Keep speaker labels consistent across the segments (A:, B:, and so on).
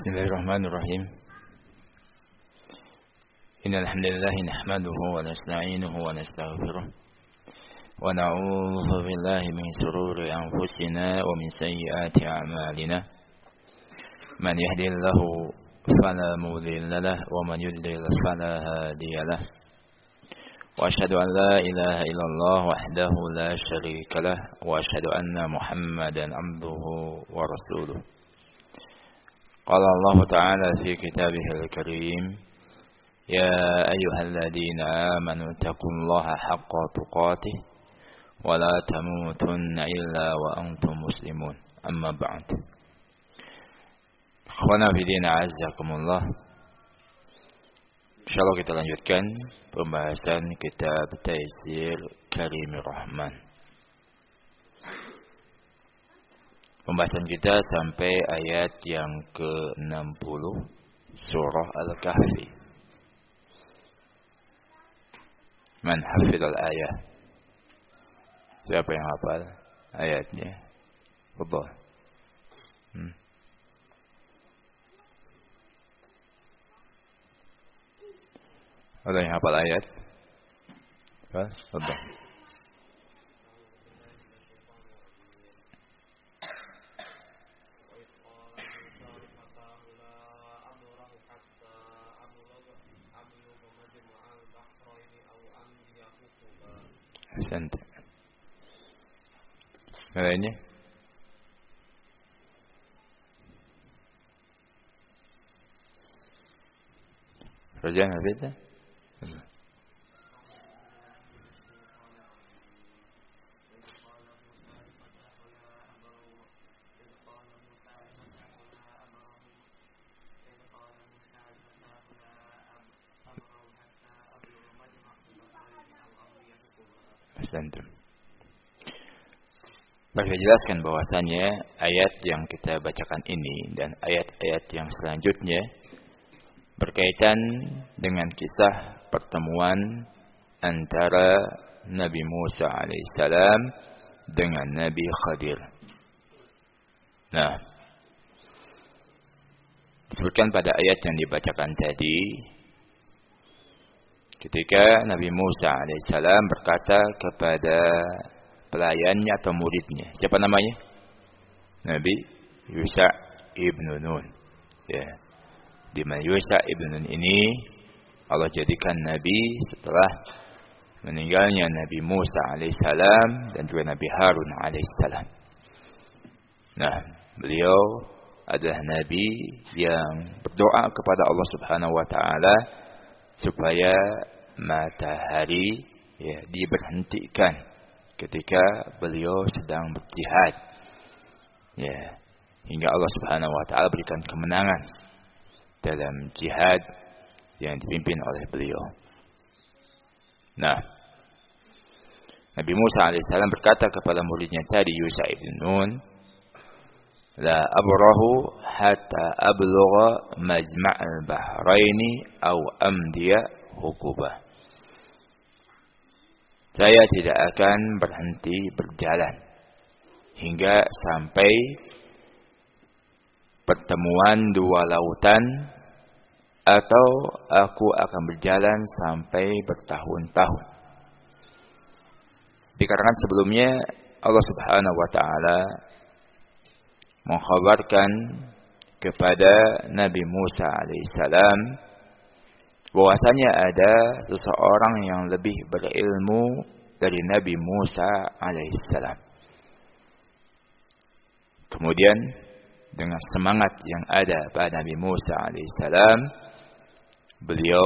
A: Bismillahirrahmanirrahim. Innal hamdalillah nahmaduhu wa nasta'inuhu wa nastaghfiruh wa na'udzu billahi min shururi anfusina wa min sayyiati a'malina. Man yahdihillahu fala mudilla lahu wa man yudlil fala hadiya lahu. Wa asyhadu an la ilaha illallah wahdahu la syarika lahu wa asyhadu anna Muhammadan 'abduhu wa rasuluh. قال الله تعالى في كتابه الكريم يا أيها الذين آمنوا اتقوا الله حق تقاته ولا تموتن إلا وأنتم مسلمون أما بعد Ikhwana fi din a'azzakumullah. Insyaallah kita lanjutkan pembahasan kitab Taysir Karimir Rahman. Pembahasan kita sampai ayat yang ke-60 surah Al-Kahfi. Man hafidhal ayah. Siapa yang hafal ayatnya? Betul. Ada yang hafal ayat? Betul. Santai. Lainnya? Raja Habibah? Bagi jelaskan bahwasannya ayat yang kita bacakan ini dan ayat-ayat yang selanjutnya berkaitan dengan kisah pertemuan antara Nabi Musa alaihissalam dengan Nabi Khadir. Nah, disebutkan pada ayat yang dibacakan tadi, ketika Nabi Musa alaihissalam berkata kepada pelayannya atau muridnya, siapa namanya? Nabi Yusha ibn Nun. Ya, di mana Yusha ibn Nun ini Allah jadikan nabi setelah meninggalnya Nabi Musa alaihissalam dan juga Nabi Harun alaihissalam. Nah, beliau adalah nabi yang berdoa kepada Allah Subhanahu wa taala supaya matahari diberhentikan ketika beliau sedang berjihad, hingga Allah Subhanahu wa taala berikan kemenangan dalam jihad yang dipimpin oleh beliau. Nah, Nabi Musa alaihissalam berkata kepada muridnya tadi Yusha ibn Nun, la abrahu hatta ablugha majma'al bahraini aw amdiya hukubah. Saya tidak akan berhenti berjalan hingga sampai pertemuan dua lautan, atau aku akan berjalan sampai bertahun-tahun. Dikarenakan sebelumnya Allah Subhanahu wa taala mengkhabarkan kepada Nabi Musa alaihissalam bahwasanya ada seseorang yang lebih berilmu dari Nabi Musa alaihissalam. Kemudian dengan semangat yang ada pada Nabi Musa alaihissalam, beliau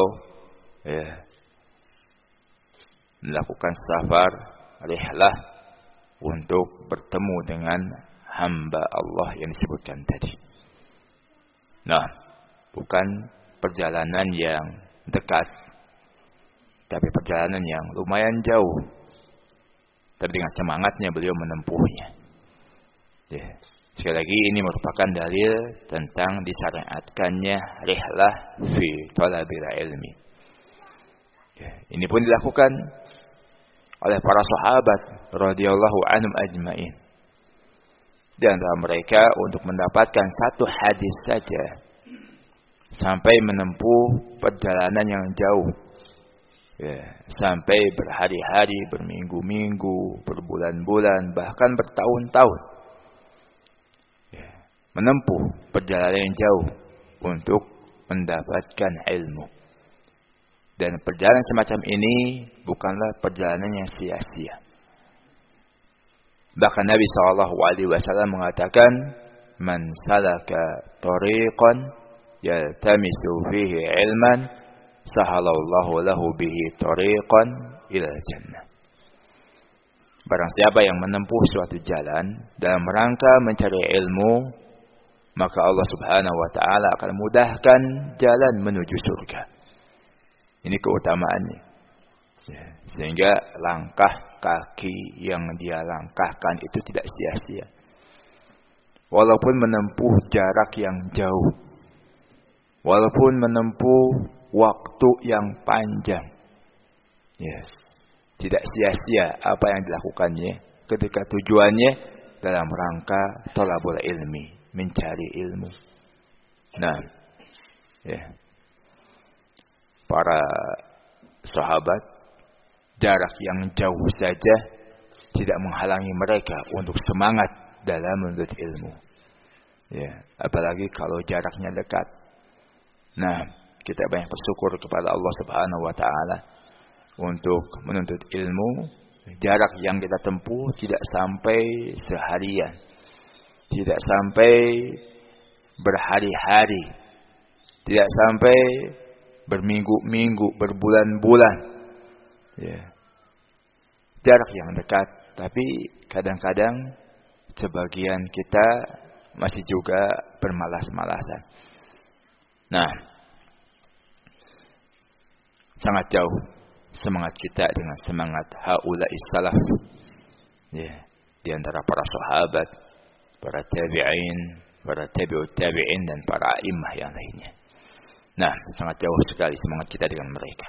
A: melakukan safar rihlah untuk bertemu dengan hamba Allah yang disebutkan tadi. Nah, bukan perjalanan yang dekat, tapi perjalanan yang lumayan jauh. Tapi dengan semangatnya beliau menempuhnya. Sekali lagi ini merupakan dalil tentang disyariatkannya rihlah fi talabil ilmi. Ini pun dilakukan oleh para sahabat radhiyallahu anhum ajmain. Di antara mereka untuk mendapatkan satu hadis saja sampai menempuh perjalanan yang jauh. Sampai berhari-hari, berminggu-minggu, berbulan-bulan, bahkan bertahun-tahun. Menempuh perjalanan yang jauh untuk mendapatkan ilmu. Dan perjalanan semacam ini bukanlah perjalanan yang sia-sia. Bahkan Nabi SAW mengatakan, "Man salaka tariqan yaltamisu fihi ilman, sahalallahu lahu bihi tariqan ilal jannah." Barang siapa yang menempuh suatu jalan dalam rangka mencari ilmu, maka Allah Subhanahu wa taala akan mudahkan jalan menuju surga. Ini keutamaannya. Sehingga langkah kaki yang dia langkahkan itu tidak sia-sia. Walaupun menempuh jarak yang jauh, walaupun menempuh waktu yang panjang, tidak sia-sia apa yang dilakukannya ketika tujuannya dalam rangka thalabul ilmi, mencari ilmu. Nah, para sahabat, jarak yang jauh saja tidak menghalangi mereka untuk semangat dalam menuntut ilmu. Apalagi kalau jaraknya dekat. Nah, kita banyak bersyukur kepada Allah Subhanahu wa taala untuk menuntut ilmu. Jarak yang kita tempuh tidak sampai seharian, tidak sampai berhari-hari, tidak sampai berminggu-minggu, berbulan-bulan. Jarak yang dekat, tapi kadang-kadang sebagian kita masih juga bermalas-malasan. Nah, sangat jauh semangat kita dengan semangat haula'is salaf. Di antara para sahabat, para tabi'in, para tabi'ut tabi'in, dan para a'immah yang lainnya. Nah, sangat jauh sekali semangat kita dengan mereka.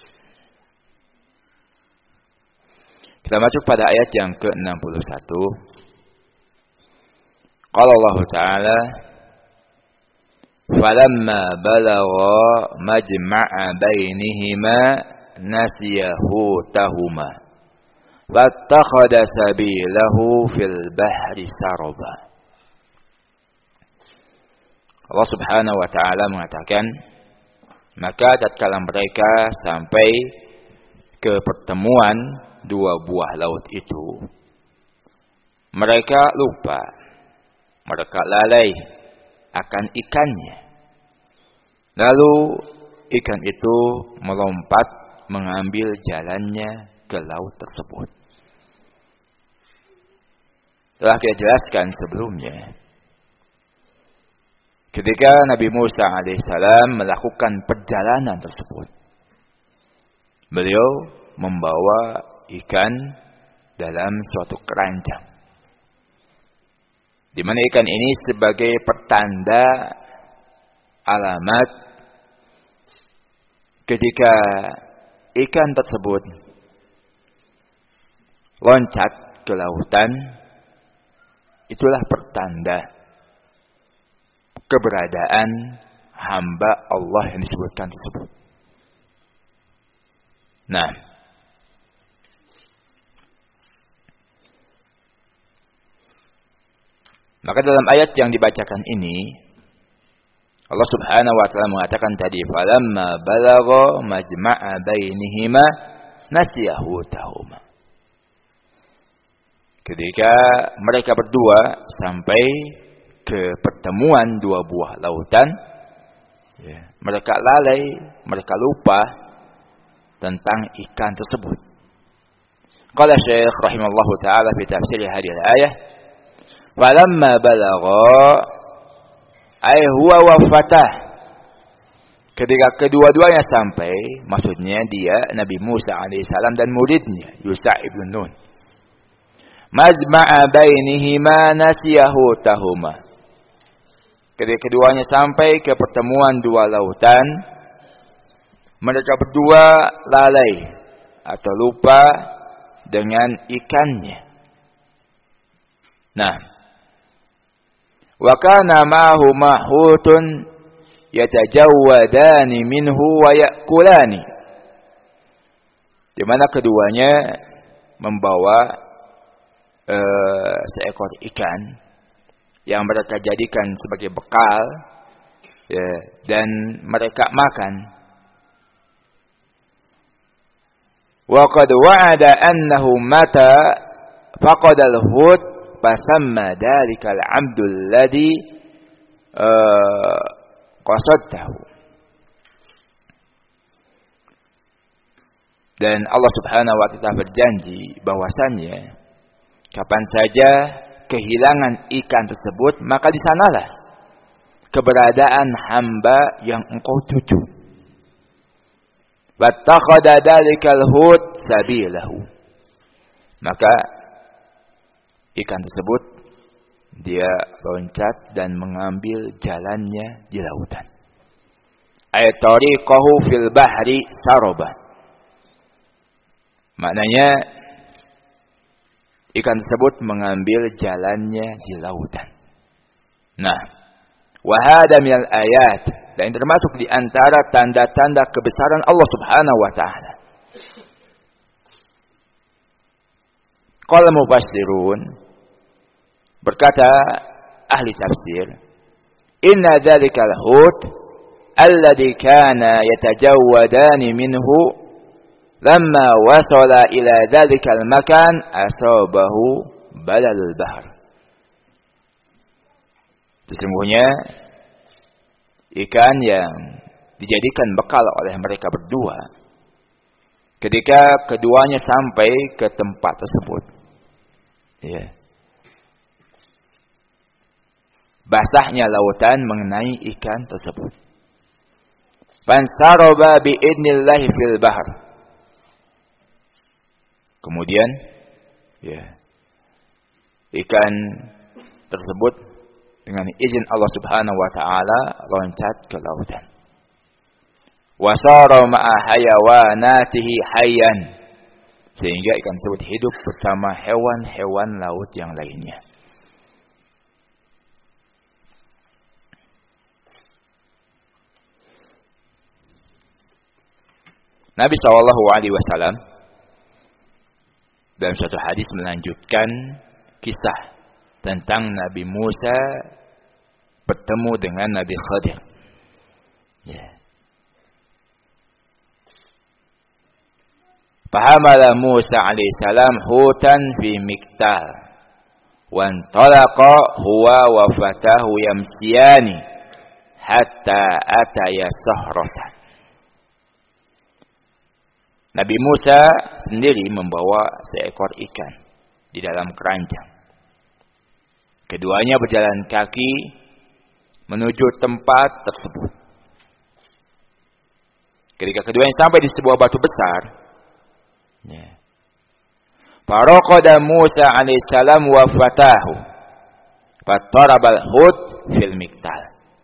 A: Kita masuk pada ayat yang ke-61. Qala Allah Ta'ala, "Falamma balagha majma'a bainihima nasiya hutahuma wattakhadha sabilahu fil bahri saraba." Allah Subhanahu wa taala mengatakan, maka tatkala mereka sampai ke pertemuan dua buah laut itu, mereka lupa, mereka lalai akan ikannya. Lalu ikan itu melompat mengambil jalannya ke laut tersebut. Telah kita jelaskan sebelumnya, ketika Nabi Musa alaihissalam melakukan perjalanan tersebut, beliau membawa ikan dalam suatu keranjang, di mana ikan ini sebagai pertanda alamat ketika ikan tersebut loncat ke lautan, itulah pertanda keberadaan hamba Allah yang disebutkan tersebut. Nah, maka dalam ayat yang dibacakan ini, Allah Subhanahu wa taala mengatakan tadi, "Falamma balagha majma'a bainihima nasiya hutahuma." Ketika mereka berdua sampai ke pertemuan dua buah lautan, mereka lalai, mereka lupa tentang ikan tersebut. Qala Syekh rahimallahu taala fi tafsir hadhihi al-ayah, "Falamma balagha ay huwa wa fatah." Ketika kedua-duanya sampai, maksudnya dia Nabi Musa alaihissalam dan muridnya Yusha ibn Nun. Majma'a bainihima nasiyahu tahuma. Ketika keduanya sampai ke pertemuan dua lautan, mereka berdua lalai atau lupa dengan ikannya. Nah, wa kana ma'hu mahutun yatajawwadani minhu wa ya'kulani. Di mana keduanya membawa seekor ikan yang mereka jadikan sebagai bekal, ya, dan mereka makan. Wa qad wa'ada annahu mata faqad al-hut fasamma dhalika al-'abdu alladhi qasadtahu. Dan Allah Subhanahu wa taala berjanji bahwasannya kapan saja kehilangan ikan tersebut, maka di sanalah keberadaan hamba yang engkau tuju. Wattakhadha dzalikal hut sabilahu. Maka ikan tersebut dia loncat dan mengambil jalannya di lautan. Ay tariqahu fil bahri saraba. Maknanya ikan tersebut mengambil jalannya di lautan. Nah, wa hada minal ayat, dan termasuk di antara tanda-tanda kebesaran Allah Subhanahu wa taala. Qala mufassirun, berkata ahli tafsir, inna dzalikal hut alladhi kana yatajawwadani minhu lamma wasala ila dzalikal makan asabahu balal bahr. Sesungguhnya ikan yang dijadikan bekal oleh mereka berdua ketika keduanya sampai ke tempat tersebut, ya, basahnya lautan mengenai ikan tersebut. Fansaraba bi'idnillahi fil bahr. Kemudian, ya, ikan tersebut dengan izin Allah Subhanahu wa taala loncat ke lautan. Wasara ma'a hayawanatihi hayyan, sehingga ikan tersebut hidup bersama hewan-hewan laut yang lainnya. Nabi SAW dalam suatu hadis melanjutkan kisah tentang Nabi Musa bertemu dengan Nabi Khadir. Ya. Fahamala Musa alaihissalam hutan fi miktal wa antalaqa huwa wa fatahu yamsiyani hatta ataya sahratan. Nabi Musa sendiri membawa seekor ikan di dalam keranjang. Keduanya berjalan kaki menuju tempat tersebut. Ketika keduanya sampai di sebuah batu besar, ya, faraqada Musa alaihissalam wa fatahu fatarabal hut fil miktal.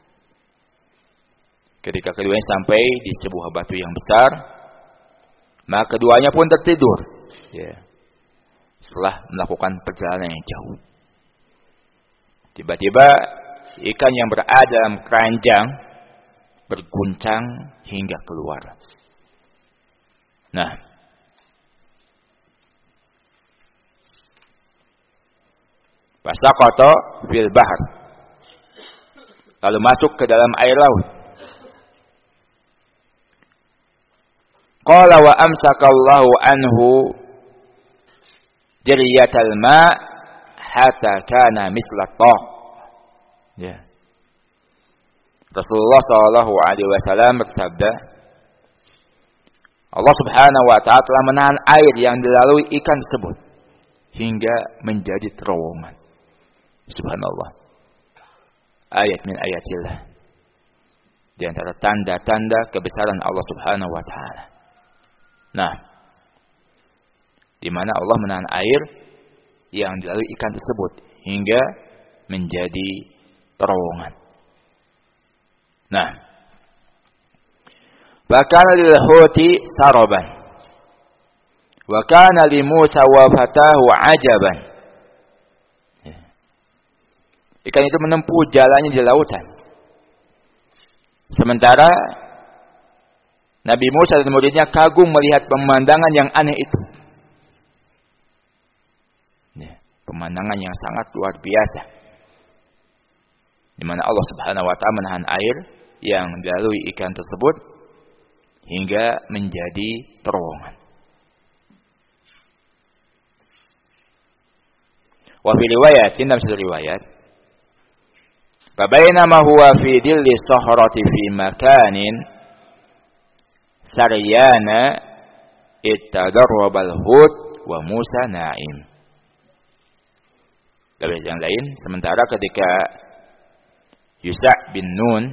A: Ketika keduanya sampai di sebuah batu yang besar, maka keduanya pun tertidur, ya, setelah melakukan perjalanan yang jauh. Tiba-tiba ikan yang berada dalam keranjang berguncang hingga keluar. Nah, fasaqata fil bahr, lalu masuk ke dalam air laut. Qala wa amsakallahu anhu jariyatal ma' hatta kana misla taq. Ya. Rasulullah sallallahu alaihi wasallam bersabda, Allah Subhanahu wa taala telah menahan air yang dilalui ikan tersebut hingga menjadi terowongan. Subhanallah. Ayat min ayatillah. Di antara tanda-tanda kebesaran Allah Subhanahu wa taala. Nah, di mana Allah menahan air yang dilalui ikan tersebut hingga menjadi terowongan. Nah, wa kana lil huti saraban wa kana li Musa wa fatahu ajaban. Ya. Ikan itu menempuh jalannya di lautan. Sementara Nabi Musa dan muridnya kagum melihat pemandangan yang aneh itu. Pemandangan yang sangat luar biasa. Di mana Allah Subhanahu wa taala menahan air yang dilalui ikan tersebut hingga menjadi terowongan. Wa fi riwayatin, dalam satu riwayat, fabainama huwa fi dilli sahrati fi makanin saryana ittadarrabal hud wa Musa na'im. Dalam yang lain, sementara ketika Yusha bin Nun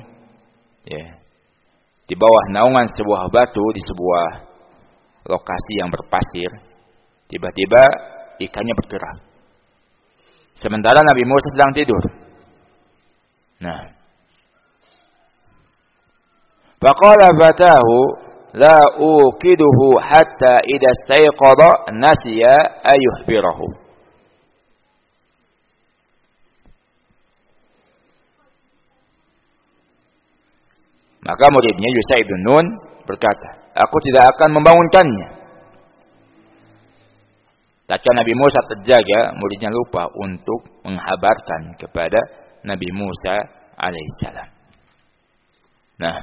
A: di bawah naungan sebuah batu di sebuah lokasi yang berpasir, tiba-tiba ikannya bergerak. Sementara Nabi Musa sedang tidur. Nah, faqala fatahu la uqiduhu hatta idza stayqadha nasiya ayuhbirahu. Maka muridnya Yusha bin Nun berkata, aku tidak akan membangunkannya. Tatkala Nabi Musa terjaga, muridnya lupa untuk menghabarkan kepada Nabi Musa alaihissalam. Nah,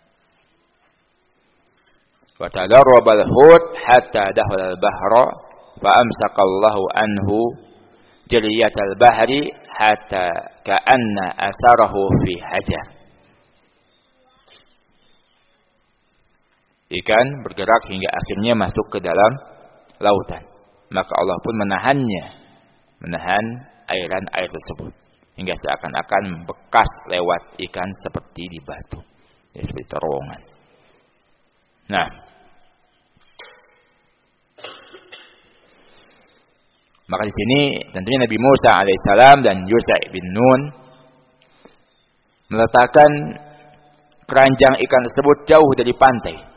A: wa tadarraba al-hut hatta dakhala al-bahra fa amsaka Allahu anhu jariyat al-bahri hatta ka'anna asarahu fi hajar. Ikan bergerak hingga akhirnya masuk ke dalam lautan. Maka Allah pun menahan airan air tersebut hingga seakan-akan bekas lewat ikan seperti di batu, seperti terowongan. Nah, maka di sini tentunya Nabi Musa alaihissalam dan Yusha bin Nun meletakkan keranjang ikan tersebut jauh dari pantai.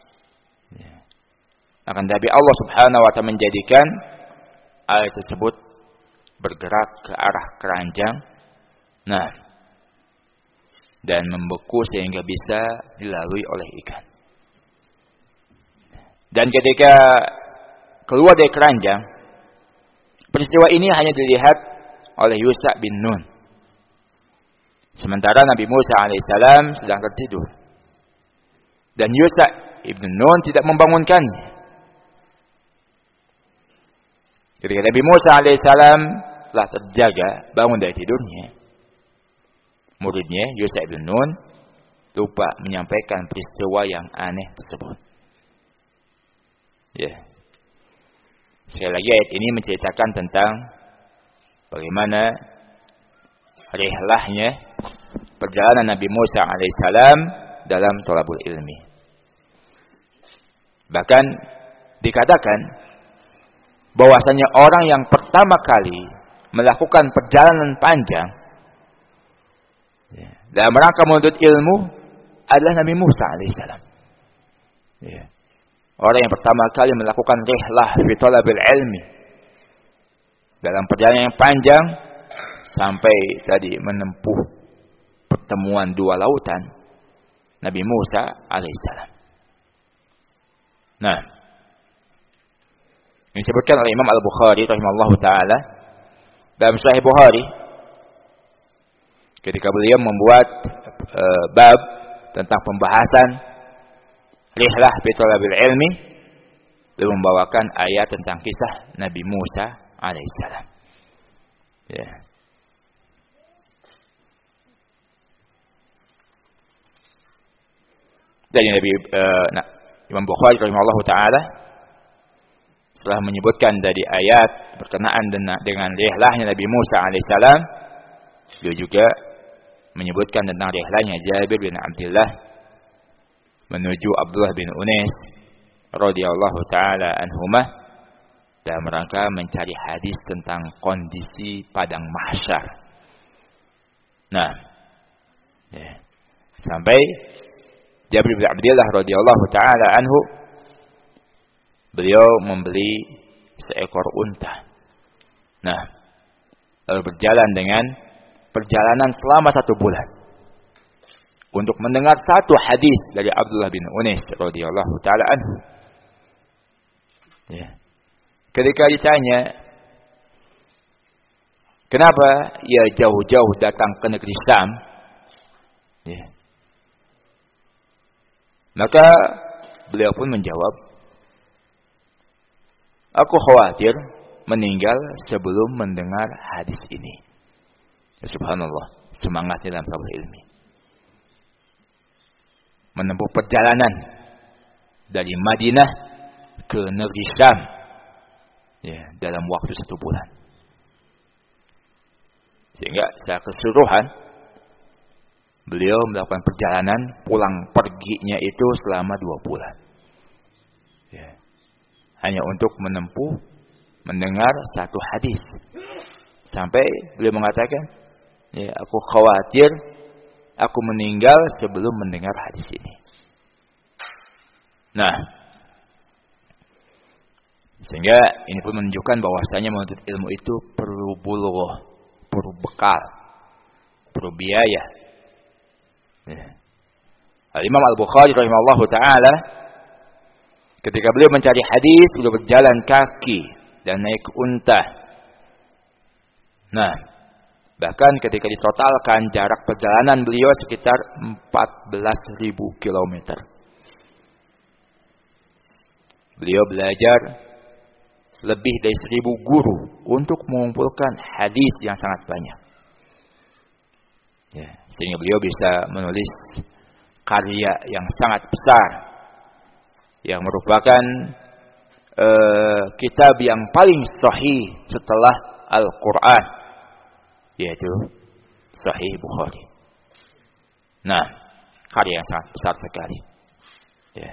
A: Akan tetapi Allah Subhanahu wa taala menjadikan air tersebut bergerak ke arah keranjang. Nah, dan membeku sehingga bisa dilalui oleh ikan. Dan ketika keluar dari keranjang, peristiwa ini hanya dilihat oleh Yusha bin Nun. Sementara Nabi Musa alaihissalam sedang tertidur. Dan Yusha ibn Nun tidak membangunkannya. Ketika Nabi Musa alaihissalam telah terjaga bangun dari tidurnya, muridnya Yusha bin Nun lupa menyampaikan peristiwa yang aneh tersebut. Sekali lagi ayat ini menceritakan tentang bagaimana rihlahnya perjalanan Nabi Musa alaihissalam dalam thalabul ilmi. Bahkan dikatakan bahwasanya orang yang pertama kali melakukan perjalanan panjang dalam rangka menuntut ilmu adalah Nabi Musa alaihissalam. Orang yang pertama kali melakukan rihlah fi thalabil ilmi dalam perjalanan yang panjang sampai tadi menempuh pertemuan dua lautan, Nabi Musa alaihissalam. Nah, yang disebutkan oleh Imam Al-Bukhari rahimahullahu taala dalam Sahih Bukhari ketika beliau membuat bab tentang pembahasan rihlah fi thalabil ilmi, beliau membawakan ayat tentang kisah Nabi Musa alaihissalam. Dan Imam Bukhari rahimahullahu taala setelah menyebutkan dari ayat berkenaan dengan rihlahnya Nabi Musa alaihissalam, beliau juga menyebutkan tentang rihlahnya Jabir bin Abdullah menuju Abdullah bin Unais radhiyallahu taala anhumah dalam rangka mencari hadis tentang kondisi padang mahsyar. Nah, sampai Jabir bin Abdullah radhiyallahu taala anhu beliau membeli seekor unta. Nah, lalu berjalan dengan perjalanan selama 1 bulan. untuk mendengar satu hadis dari Abdullah bin Unais radhiyallahu taala anhu. Ya. Ketika ditanya, kenapa ia jauh-jauh datang ke negeri Syam? Ya. Maka beliau pun menjawab, aku khawatir meninggal sebelum mendengar hadis ini. Ya, subhanallah, semangatnya dalam talabul ilmi. Menempuh perjalanan dari Madinah ke negeri Syam, ya, dalam waktu 1 bulan. Sehingga secara keseluruhan beliau melakukan perjalanan pulang perginya itu selama 2 bulan. Ya. Hanya untuk mendengar satu hadis. Sampai beliau mengatakan, ya, aku khawatir aku meninggal sebelum mendengar hadis ini. Nah, sehingga ini pun menunjukkan bahwasanya menuntut ilmu itu perlu bulugh, perlu bekal, perlu biaya. Ya. Al-Imam Al-Bukhari rahimahullahu taala ketika beliau mencari hadis, beliau berjalan kaki dan naik unta. Nah, bahkan ketika ditotalkan jarak perjalanan beliau sekitar 14.000 km. Beliau belajar lebih dari 1.000 guru untuk mengumpulkan hadis yang sangat banyak. Ya, sehingga beliau bisa menulis karya yang sangat besar yang merupakan kitab yang paling sahih setelah Al-Quran, yaitu Sahih Bukhari. Nah, karya yang sangat besar sekali. Ya.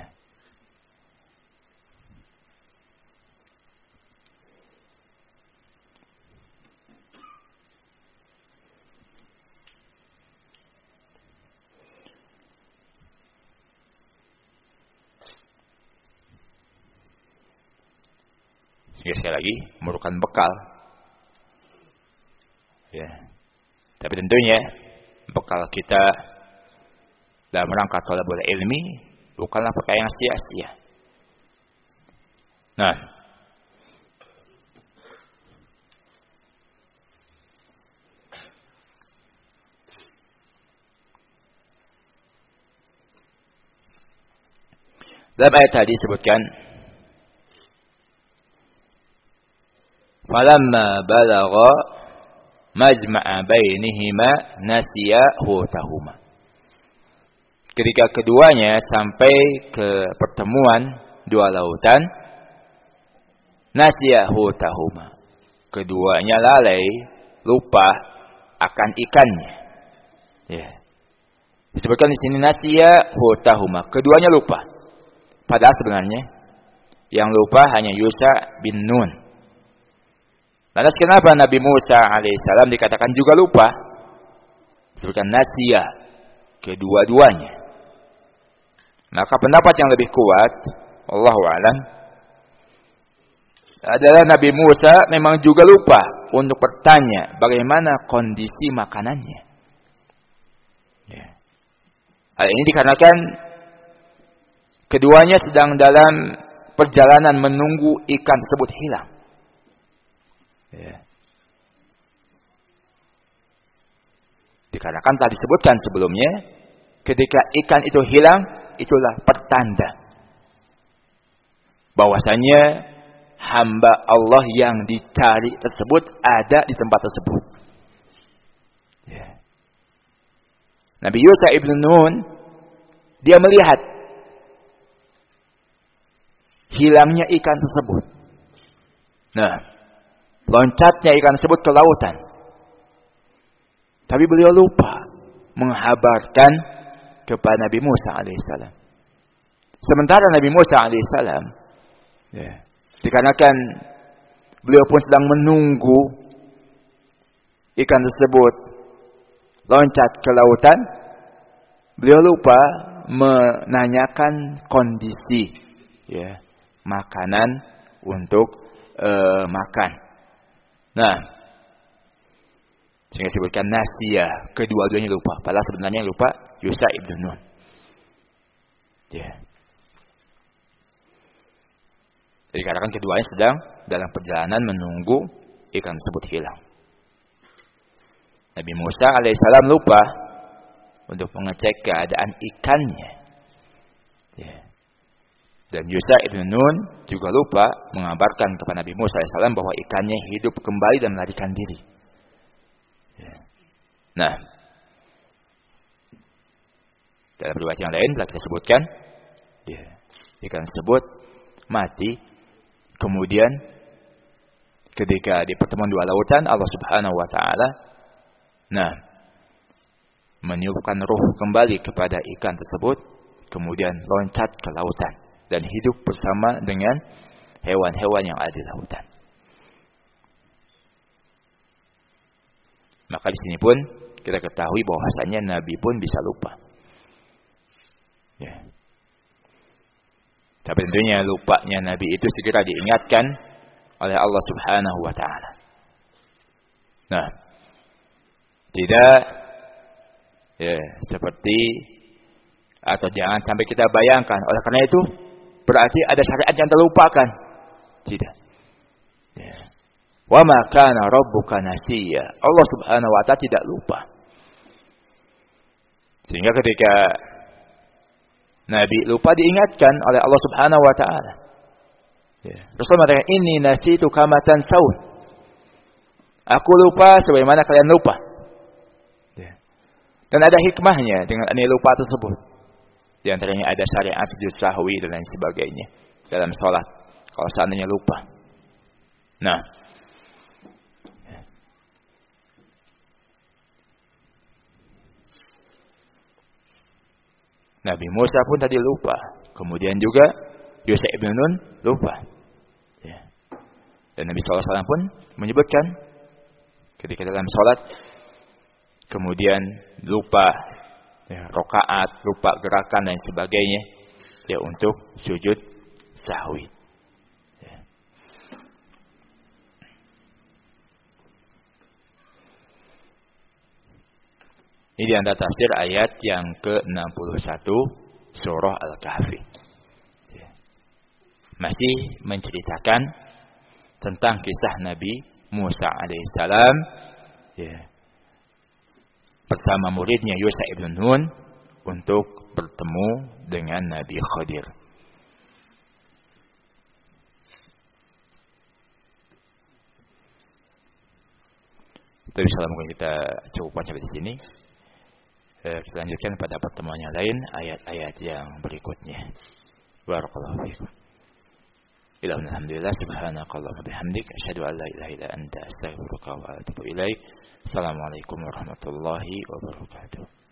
A: Sekali lagi merupakan bekal. Ya. Tapi tentunya bekal kita dalam rangka thalabul ilmi bukanlah perkara yang sia-sia. Nah, dalam ayat tadi disebutkan, falamma balagha majma'a bainihima nasiya hutahuma. Ketika keduanya sampai ke pertemuan dua lautan, nasiya hutahuma. Keduanya lalai, lupa akan ikannya. Ya. Disebutkan di sini nasiya hutahuma. Keduanya lupa. Padahal sebenarnya yang lupa hanya Yusha bin Nun. Lantas kenapa Nabi Musa alaihissalam dikatakan juga lupa? Disebutkan nasiyah, kedua-duanya. Maka pendapat yang lebih kuat, Allahu a'lam, adalah Nabi Musa memang juga lupa untuk bertanya bagaimana kondisi makanannya. Ya. Hal ini dikarenakan keduanya sedang dalam perjalanan menunggu ikan tersebut hilang. Ya. Dikarenakan telah disebutkan sebelumnya, ketika ikan itu hilang, itulah pertanda bahwasanya hamba Allah yang dicari tersebut ada di tempat tersebut. Ya. Nabi Yusha ibn Nun, dia melihat hilangnya ikan tersebut. Nah, loncatnya ikan tersebut ke lautan. Tapi beliau lupa menghabarkan kepada Nabi Musa alaihissalam. Sementara Nabi Musa alaihissalam, ya, dikarenakan beliau pun sedang menunggu ikan tersebut loncat ke lautan, beliau lupa menanyakan kondisi, ya, makanan untuk makan. Nah, Sehingga disebutkan nasiya, kedua-duanya lupa. Padahal sebenarnya yang lupa Yusha ibn Nun. Ya. Jadi karena keduanya sedang dalam perjalanan menunggu ikan tersebut hilang. Nabi Musa alaihissalam lupa untuk mengecek keadaan ikannya. Ya. Dan Yusha ibn Nun juga lupa mengabarkan kepada Nabi Musa alaihissalam bahwa ikannya hidup kembali dan melarikan diri. Ya. Nah, dalam riwayat yang lain telah kita sebutkan, ya, ikan tersebut mati. Kemudian ketika di pertemuan dua lautan, Allah Subhanahu wa taala meniupkan ruh kembali kepada ikan tersebut, kemudian loncat ke lautan dan hidup bersama dengan hewan-hewan yang ada di lautan. Maka di sini pun kita ketahui bahwasanya Nabi pun bisa lupa. Ya. Tapi tentunya lupanya Nabi itu segera diingatkan oleh Allah Subhanahu wa taala. Nah, tidak seperti atau jangan sampai kita bayangkan oleh karena itu berarti ada syariat yang terlupakan. Tidak. Ya. Wa ma kana rabbuka nasiya. Allah Subhanahu wa taala tidak lupa. Sehingga ketika Nabi lupa diingatkan oleh Allah Subhanahu wa taala. Ya. Rasulullah mengatakan, "Inni nasitu kama tansawun." Aku lupa sebagaimana kalian lupa. Ya. Dan ada hikmahnya dengan ini lupa tersebut. Di antaranya ada syariat sujud sahwi dan lain sebagainya dalam salat kalau seandainya lupa. Nah, Nabi Musa pun tadi lupa. Kemudian juga Yusha ibn Nun lupa. Ya. Dan Nabi SAW pun menyebutkan ketika dalam sholat, kemudian lupa rakaat, lupa gerakan dan sebagainya, ya untuk sujud sahwi. Ya. Ini di antara tafsir ayat yang ke-61 surah Al-Kahfi. Ya. Masih menceritakan tentang kisah Nabi Musa alaihissalam, ya, bersama muridnya Yusha ibn Nun untuk bertemu dengan Nabi Khadir. Tapi insyaallah kita cukupkan sampai di sini. Kita lanjutkan pada pertemuan yang lain, ayat-ayat yang berikutnya. Barakallahu fiikum. Alhamdulillah, subhanakallahumma bihamdik, asyhadu an la ilaha illa anta, astaghfiruka wa atubu ilaik. Assalamualaikum warahmatullahi wabarakatuh.